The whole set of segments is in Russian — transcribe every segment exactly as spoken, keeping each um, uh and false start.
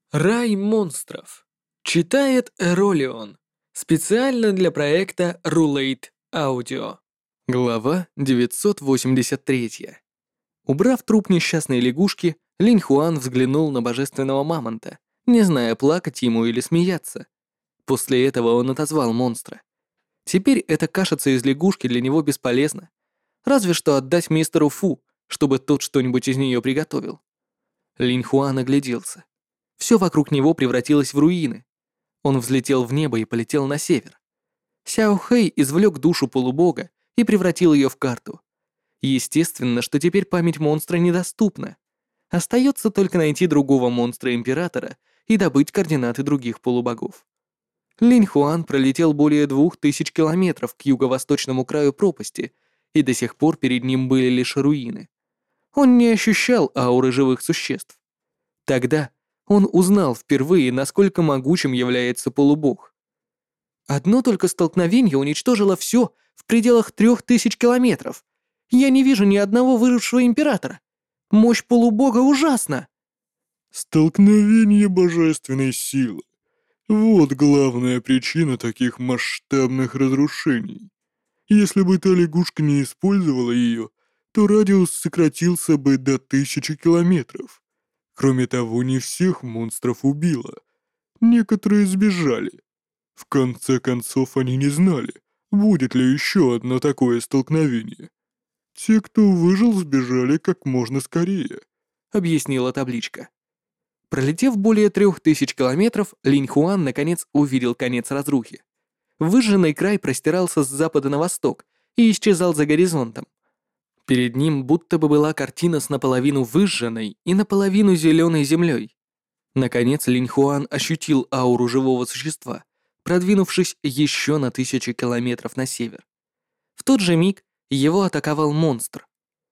Рай монстров. Читает Эролион. Специально для проекта Rulate Audio. Глава девятьсот восемьдесят три. Убрав труп несчастной лягушки, Линь Хуан взглянул на божественного мамонта, не зная, плакать ему или смеяться. После этого он отозвал монстра. Теперь эта кашица из лягушки для него бесполезна. Разве что отдать мистеру Фу, чтобы тот что-нибудь из нее приготовил. Линь Хуан огляделся. Все вокруг него превратилось в руины. Он взлетел в небо и полетел на север. Сяо Хэй извлек душу полубога и превратил ее в карту. Естественно, что теперь память монстра недоступна. Остается только найти другого монстра-императора и добыть координаты других полубогов. Линь Хуан пролетел более двух тысяч километров к юго-восточному краю пропасти, и до сих пор перед ним были лишь руины. Он не ощущал ауры живых существ. Тогда он узнал впервые, насколько могучим является полубог. Одно только столкновение уничтожило все в пределах трех тысяч километров. Я не вижу ни одного выжившего императора. Мощь полубога ужасна. Столкновение божественной силы. Вот главная причина таких масштабных разрушений. Если бы та лягушка не использовала ее, то радиус сократился бы до тысячи километров. Кроме того, не всех монстров убило. Некоторые сбежали. В конце концов, они не знали, будет ли еще одно такое столкновение. Те, кто выжил, сбежали как можно скорее, Объяснила табличка. Пролетев более трех тысяч километров, Линь Хуан наконец увидел конец разрухи. Выжженный край простирался с запада на восток и исчезал за горизонтом. Перед ним будто бы была картина с наполовину выжженной и наполовину зеленой землей. Наконец Линь Хуан ощутил ауру живого существа, продвинувшись еще на тысячи километров на север. В тот же миг его атаковал монстр.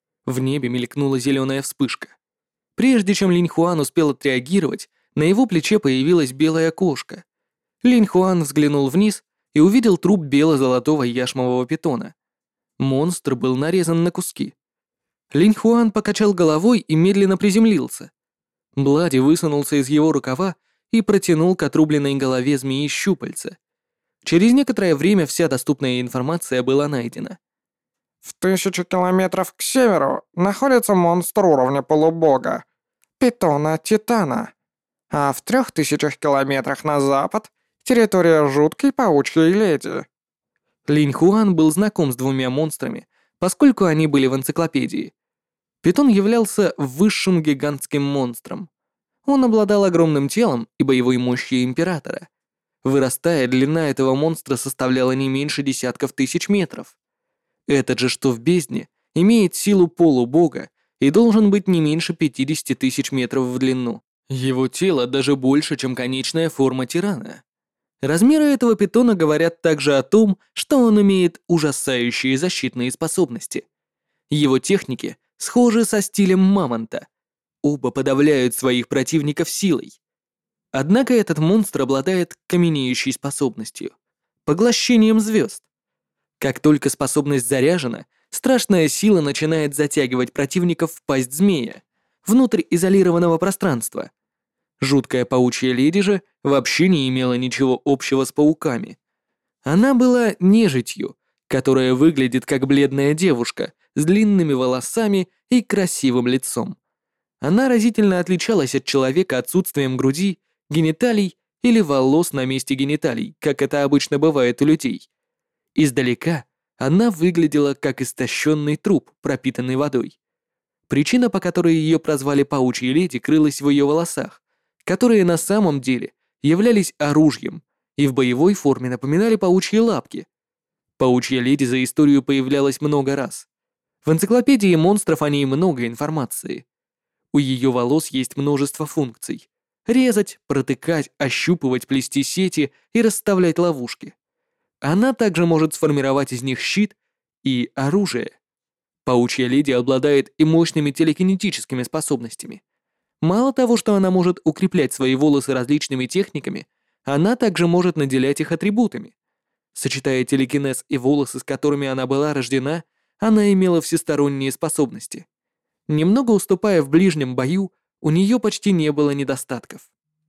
В небе мелькнула зеленая вспышка. Прежде чем Линь Хуан успел отреагировать, на его плече появилась белая кошка. Линь Хуан взглянул вниз и увидел труп бело-золотого яшмового питона. Монстр был нарезан на куски. Линь Хуан покачал головой и медленно приземлился. Блади высунулся из его рукава и протянул к отрубленной голове змеи щупальца. Через некоторое время вся доступная информация была найдена. В тысячу километров к северу находится монстр уровня полубога, питона Титана, а в трех тысячах километрах на запад территория жуткой паучьей леди. Линь Хуан был знаком с двумя монстрами, поскольку они были в энциклопедии. Питон являлся высшим гигантским монстром. Он обладал огромным телом и боевой мощью императора. Вырастая, длина этого монстра составляла не меньше десятков тысяч метров. Этот же, что в бездне, имеет силу полубога и должен быть не меньше пятидесяти тысяч метров в длину. Его тело даже больше, чем конечная форма тирана. Размеры этого питона говорят также о том, что он имеет ужасающие защитные способности. Его техники схожи со стилем мамонта. Оба подавляют своих противников силой. Однако этот монстр обладает каменеющей способностью — поглощением звезд. Как только способность заряжена, страшная сила начинает затягивать противников в пасть змея, внутрь изолированного пространства. Жуткая паучья леди же вообще не имела ничего общего с пауками. Она была нежитью, которая выглядит как бледная девушка с длинными волосами и красивым лицом. Она разительно отличалась от человека отсутствием груди, гениталий или волос на месте гениталий, как это обычно бывает у людей. Издалека она выглядела как истощенный труп, пропитанный водой. Причина, по которой ее прозвали паучьей леди, крылась в ее волосах, которые на самом деле являлись оружием и в боевой форме напоминали паучьи лапки. Паучья леди за историю появлялась много раз. В энциклопедии монстров о ней много информации. У ее волос есть множество функций: резать, протыкать, ощупывать, плести сети и расставлять ловушки. Она также может сформировать из них щит и оружие. Паучья леди обладает и мощными телекинетическими способностями. Мало того, что она может укреплять свои волосы различными техниками, она также может наделять их атрибутами. Сочетая телекинез и волосы, с которыми она была рождена, она имела всесторонние способности. Немного уступая в ближнем бою, у нее почти не было недостатков.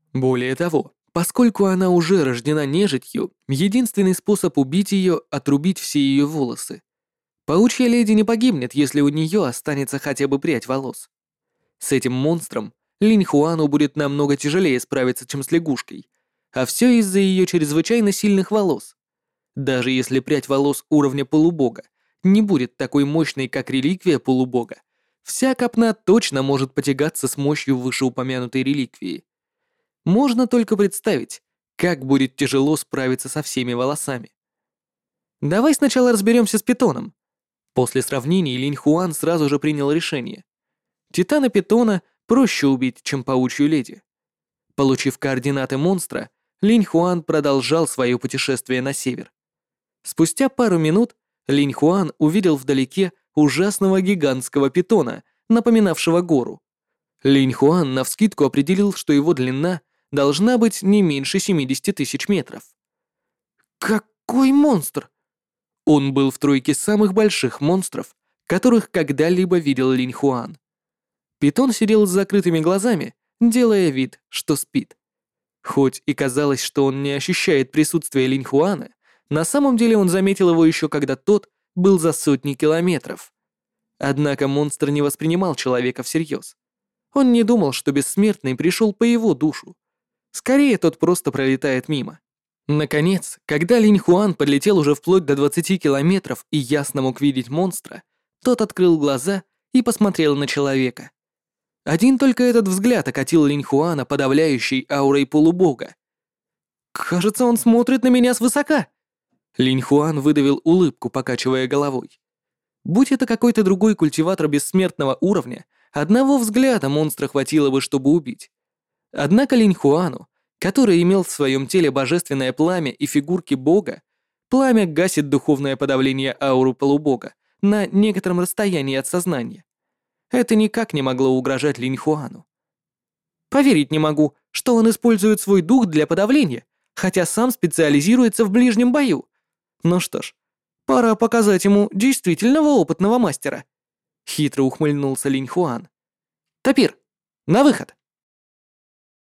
Более того, поскольку она уже рождена нежитью, единственный способ убить ее — отрубить все ее волосы. Паучья леди не погибнет, если у нее останется хотя бы прядь волос. С этим монстром Линь Хуану будет намного тяжелее справиться, чем с лягушкой, а все из-за ее чрезвычайно сильных волос. Даже если прядь волос уровня полубога не будет такой мощной, как реликвия полубога, вся копна точно может потягаться с мощью вышеупомянутой реликвии. Можно только представить, как будет тяжело справиться со всеми волосами. Давай сначала разберемся с питоном. После сравнений Линь Хуан сразу же принял решение. Титана питона проще убить, чем паучью леди. Получив координаты монстра, Линь Хуан продолжал свое путешествие на север. Спустя пару минут Линь Хуан увидел вдалеке ужасного гигантского питона, напоминавшего гору. Линь Хуан навскидку определил, что его длина должна быть не меньше семидесяти тысяч метров. Какой монстр! Он был в тройке самых больших монстров, которых когда-либо видел Линь Хуан. Питон сидел с закрытыми глазами, делая вид, что спит. Хоть и казалось, что он не ощущает присутствия Линь Хуана, на самом деле он заметил его еще когда тот был за сотни километров. Однако монстр не воспринимал человека всерьез. Он не думал, что бессмертный пришел по его душу. Скорее, тот просто пролетает мимо. Наконец, когда Линь Хуан подлетел уже вплоть до двадцати километров и ясно мог видеть монстра, тот открыл глаза и посмотрел на человека. Один только этот взгляд окатил Линь Хуана подавляющей аурой полубога. «Кажется, он смотрит на меня свысока!» Линь Хуан выдавил улыбку, покачивая головой. Будь это какой-то другой культиватор бессмертного уровня, одного взгляда монстра хватило бы, чтобы убить. Однако Линь Хуану, который имел в своем теле божественное пламя и фигурки бога, пламя гасит духовное подавление ауры полубога на некотором расстоянии от сознания. Это никак не могло угрожать Линь Хуану. Поверить не могу, что он использует свой дух для подавления, хотя сам специализируется в ближнем бою. Ну что ж, пора показать ему действительного опытного мастера. Хитро ухмыльнулся Линь Хуан. Тапир, на выход!